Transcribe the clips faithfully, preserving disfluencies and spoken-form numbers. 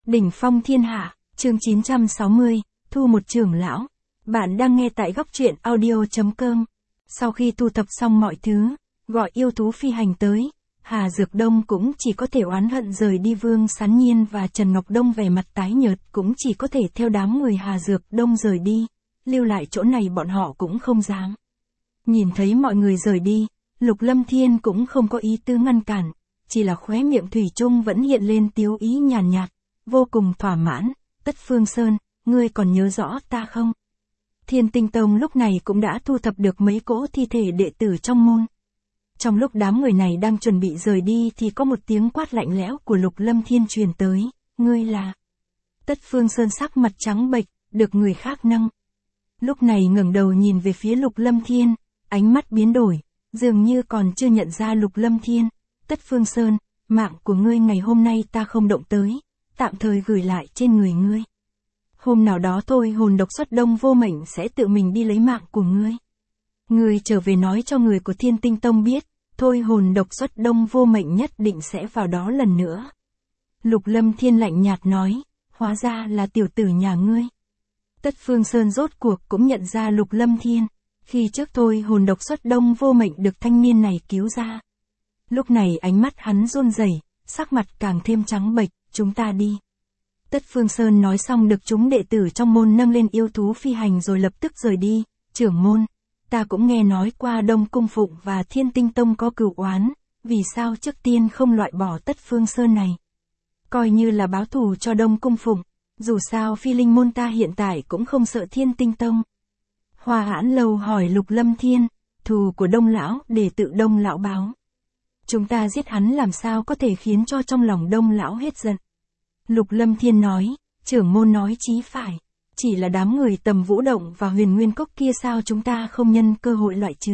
Đỉnh phong thiên hạ, chương chín trăm sáu mươi, thu một trưởng lão. Bạn đang nghe tại góc truyện audio chấm com. Sau khi thu thập xong mọi thứ, gọi yêu thú phi hành tới, Hà Dược Đông cũng chỉ có thể oán hận rời đi. Vương Sán Nhiên và Trần Ngọc Đông vẻ mặt tái nhợt cũng chỉ có thể theo đám người Hà Dược Đông rời đi, lưu lại chỗ này bọn họ cũng không dám. Nhìn thấy mọi người rời đi, Lục Lâm Thiên cũng không có ý tư ngăn cản, chỉ là khóe miệng thủy chung vẫn hiện lên tiếu ý nhàn nhạt, nhạt, vô cùng thỏa mãn. Tất Phương Sơn, ngươi còn nhớ rõ ta không? Thiên Tinh Tông lúc này cũng đã thu thập được mấy cỗ thi thể đệ tử trong môn. Trong lúc đám người này đang chuẩn bị rời đi thì có một tiếng quát lạnh lẽo của Lục Lâm Thiên truyền tới, ngươi là... Tất Phương Sơn sắc mặt trắng bệch, được người khác nâng. Lúc này ngẩng đầu nhìn về phía Lục Lâm Thiên, ánh mắt biến đổi, dường như còn chưa nhận ra Lục Lâm Thiên. Tất Phương Sơn, mạng của ngươi ngày hôm nay ta không động tới, tạm thời gửi lại trên người ngươi. Hôm nào đó thôi hồn độc xuất đông vô mệnh sẽ tự mình đi lấy mạng của ngươi. Ngươi trở về nói cho người của Thiên Tinh Tông biết, thôi hồn độc xuất đông vô mệnh nhất định sẽ vào đó lần nữa. Lục Lâm Thiên lạnh nhạt nói, hóa ra là tiểu tử nhà ngươi. Tất Phương Sơn rốt cuộc cũng nhận ra Lục Lâm Thiên, khi trước thôi hồn độc xuất đông vô mệnh được thanh niên này cứu ra. Lúc này ánh mắt hắn run rẩy, sắc mặt càng thêm trắng bệch, chúng ta đi. Tất Phương Sơn nói xong được chúng đệ tử trong môn nâng lên yêu thú phi hành rồi lập tức rời đi. Trưởng môn, ta cũng nghe nói qua Đông Cung Phụng và Thiên Tinh Tông có cửu oán, vì sao trước tiên không loại bỏ Tất Phương Sơn này? Coi như là báo thù cho Đông Cung Phụng, dù sao phi linh môn ta hiện tại cũng không sợ Thiên Tinh Tông. Hoa Hãn Lâu hỏi Lục Lâm Thiên, thù của Đông Lão để tự Đông Lão báo. Chúng ta giết hắn làm sao có thể khiến cho trong lòng Đông Lão hết giận. Lục Lâm Thiên nói, trưởng môn nói chí phải, chỉ là đám người Tầm Vũ Động và Huyền Nguyên Cốc kia sao chúng ta không nhân cơ hội loại trừ.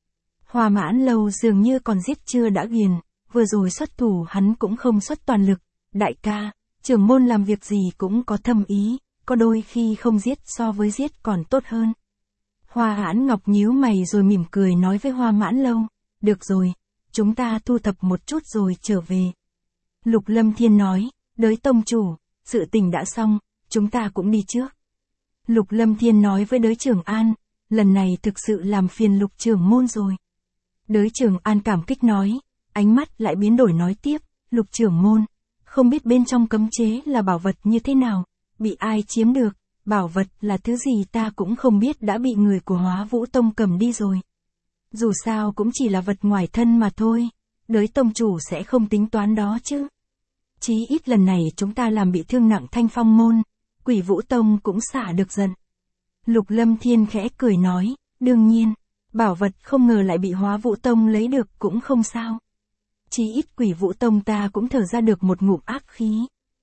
Hoa Mãn Lâu dường như còn giết chưa đã ghiền, vừa rồi xuất thủ hắn cũng không xuất toàn lực. Đại ca, trưởng môn làm việc gì cũng có thâm ý, có đôi khi không giết so với giết còn tốt hơn. Hoa Hãn Ngọc nhíu mày rồi mỉm cười nói với Hoa Mãn Lâu, được rồi, chúng ta thu thập một chút rồi trở về. Lục Lâm Thiên nói, đới tông chủ, sự tình đã xong, chúng ta cũng đi trước. Lục Lâm Thiên nói với đới Trường An, lần này thực sự làm phiền Lục trưởng môn rồi. Đới Trường An cảm kích nói, ánh mắt lại biến đổi nói tiếp, Lục trưởng môn, không biết bên trong cấm chế là bảo vật như thế nào, bị ai chiếm được, bảo vật là thứ gì ta cũng không biết đã bị người của Hóa Vũ Tông cầm đi rồi. Dù sao cũng chỉ là vật ngoài thân mà thôi, đới tông chủ sẽ không tính toán đó chứ. Chí ít lần này chúng ta làm bị thương nặng Thanh Phong môn, Quỷ Vũ Tông cũng xả được giận. Lục Lâm Thiên khẽ cười nói, đương nhiên, bảo vật không ngờ lại bị Hóa Vũ Tông lấy được cũng không sao. Chí ít Quỷ Vũ Tông ta cũng thở ra được một ngụm ác khí.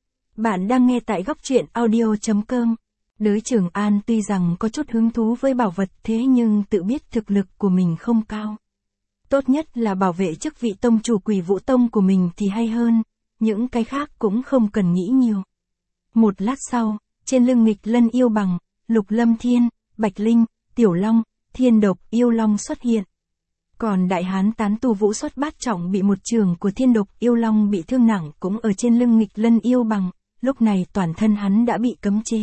Bạn đang nghe tại góc truyện audio chấm com. Đới Trường An tuy rằng có chút hứng thú với bảo vật thế nhưng tự biết thực lực của mình không cao. Tốt nhất là bảo vệ chức vị tông chủ Quỷ Vũ Tông của mình thì hay hơn, những cái khác cũng không cần nghĩ nhiều. Một lát sau, trên lưng nghịch lân yêu bằng, Lục Lâm Thiên, Bạch Linh, Tiểu Long, Thiên Độc yêu long xuất hiện. Còn đại hán tán tu Vũ Xuất Bát Trọng bị một trường của Thiên Độc yêu long bị thương nặng cũng ở trên lưng nghịch lân yêu bằng, lúc này toàn thân hắn đã bị cấm chế.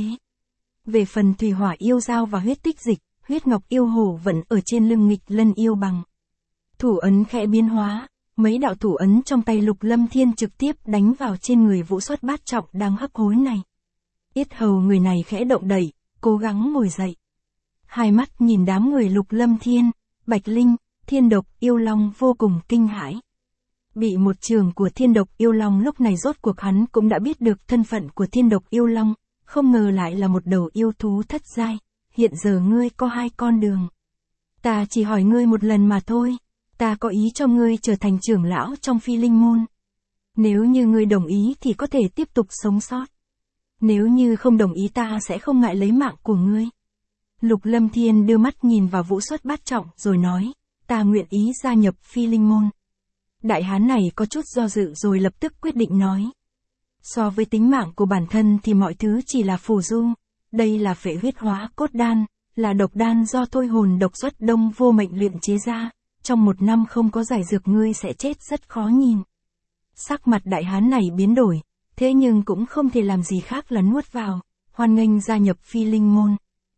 Về phần thủy hỏa yêu dao và huyết tích dịch, huyết ngọc yêu hổ vẫn ở trên lưng nghịch lân yêu bằng. Thủ ấn khẽ biến hóa, mấy đạo thủ ấn trong tay Lục Lâm Thiên trực tiếp đánh vào trên người Vũ Xuất Bát Trọng đang hấp hối này. Yết hầu người này khẽ động đẩy, cố gắng ngồi dậy. Hai mắt nhìn đám người Lục Lâm Thiên, Bạch Linh, Thiên Độc yêu long vô cùng kinh hãi. Bị một trường của Thiên Độc yêu long lúc này rốt cuộc hắn cũng đã biết được thân phận của Thiên Độc yêu long. Không ngờ lại là một đầu yêu thú thất giai, hiện giờ ngươi có hai con đường. Ta chỉ hỏi ngươi một lần mà thôi, ta có ý cho ngươi trở thành trưởng lão trong phi linh môn. Nếu như ngươi đồng ý thì có thể tiếp tục sống sót. Nếu như không đồng ý ta sẽ không ngại lấy mạng của ngươi. Lục Lâm Thiên đưa mắt nhìn vào Vũ Xuất Bát Trọng rồi nói, ta nguyện ý gia nhập phi linh môn. Đại hán này có chút do dự rồi lập tức quyết định nói. So với tính mạng của bản thân thì mọi thứ chỉ là phù du, đây là phệ huyết hóa cốt đan, là độc đan do thôi hồn độc xuất đông vô mệnh luyện chế ra, trong một năm không có giải dược ngươi sẽ chết rất khó nhìn. Sắc mặt đại hán này biến đổi, thế nhưng cũng không thể làm gì khác là nuốt vào, hoan nghênh gia nhập Phi Linh môn.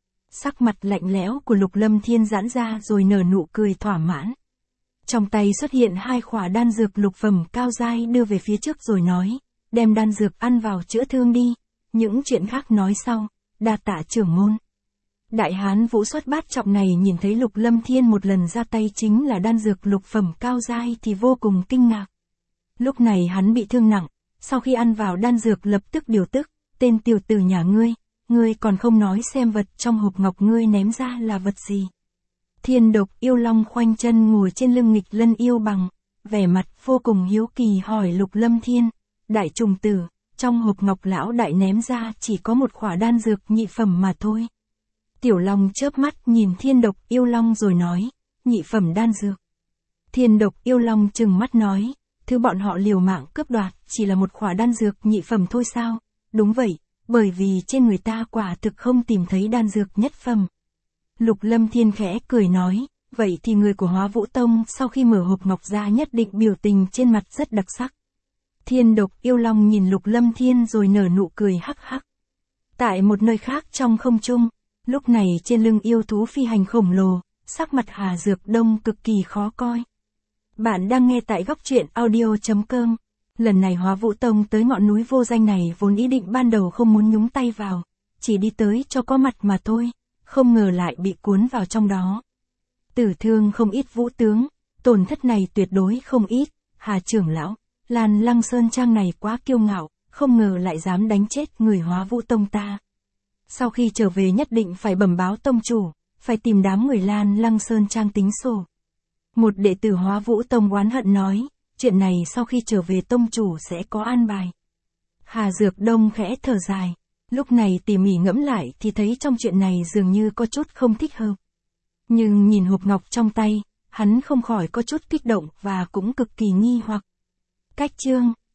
Sắc mặt lạnh lẽo của Lục Lâm Thiên giãn ra rồi nở nụ cười thỏa mãn. Trong tay xuất hiện hai khỏa đan dược lục phẩm cao giai đưa về phía trước rồi nói, đem đan dược ăn vào chữa thương đi, những chuyện khác nói sau, đa tạ trưởng môn. Đại hán vũ xuất bát trọng này nhìn thấy Lục Lâm Thiên một lần ra tay chính là đan dược lục phẩm cao giai thì vô cùng kinh ngạc. Lúc này hắn bị thương nặng, sau khi ăn vào đan dược lập tức điều tức, tên tiểu tử nhà ngươi, ngươi còn không nói xem vật trong hộp ngọc ngươi ném ra là vật gì. Thiên Độc Yêu Long khoanh chân ngồi trên lưng nghịch lân yêu bằng, vẻ mặt vô cùng hiếu kỳ hỏi Lục Lâm Thiên, đại trùng tử, trong hộp ngọc lão đại ném ra chỉ có một khỏa đan dược nhị phẩm mà thôi. Tiểu Long chớp mắt nhìn Thiên Độc Yêu Long rồi nói, nhị phẩm đan dược. Thiên Độc Yêu Long trừng mắt nói, thứ bọn họ liều mạng cướp đoạt chỉ là một khỏa đan dược nhị phẩm thôi sao? Đúng vậy, bởi vì trên người ta quả thực không tìm thấy đan dược nhất phẩm. Lục Lâm Thiên khẽ cười nói, vậy thì người của Hóa Vũ Tông sau khi mở hộp ngọc ra nhất định biểu tình trên mặt rất đặc sắc. Thiên Độc Yêu Long nhìn Lục Lâm Thiên rồi nở nụ cười hắc hắc. Tại một nơi khác trong không trung, lúc này trên lưng yêu thú phi hành khổng lồ, sắc mặt Hà Dược Đông cực kỳ khó coi. Bạn đang nghe tại góc truyện audio chấm com. Lần này Hóa Vũ Tông tới ngọn núi vô danh này vốn ý định ban đầu không muốn nhúng tay vào, chỉ đi tới cho có mặt mà thôi, không ngờ lại bị cuốn vào trong đó. Tử thương không ít vũ tướng, tổn thất này tuyệt đối không ít, Hà trưởng lão, Lan Lăng Sơn Trang này quá kiêu ngạo, không ngờ lại dám đánh chết người Hóa Vũ Tông ta. Sau khi trở về nhất định phải bẩm báo tông chủ, phải tìm đám người Lan Lăng Sơn Trang tính sổ. Một đệ tử Hóa Vũ Tông oán hận nói, chuyện này sau khi trở về tông chủ sẽ có an bài. Hà Dược Đông khẽ thở dài, lúc này tỉ mỉ ngẫm lại thì thấy trong chuyện này dường như có chút không thích hợp. Nhưng nhìn hộp ngọc trong tay, hắn không khỏi có chút kích động và cũng cực kỳ nghi hoặc. Cách chương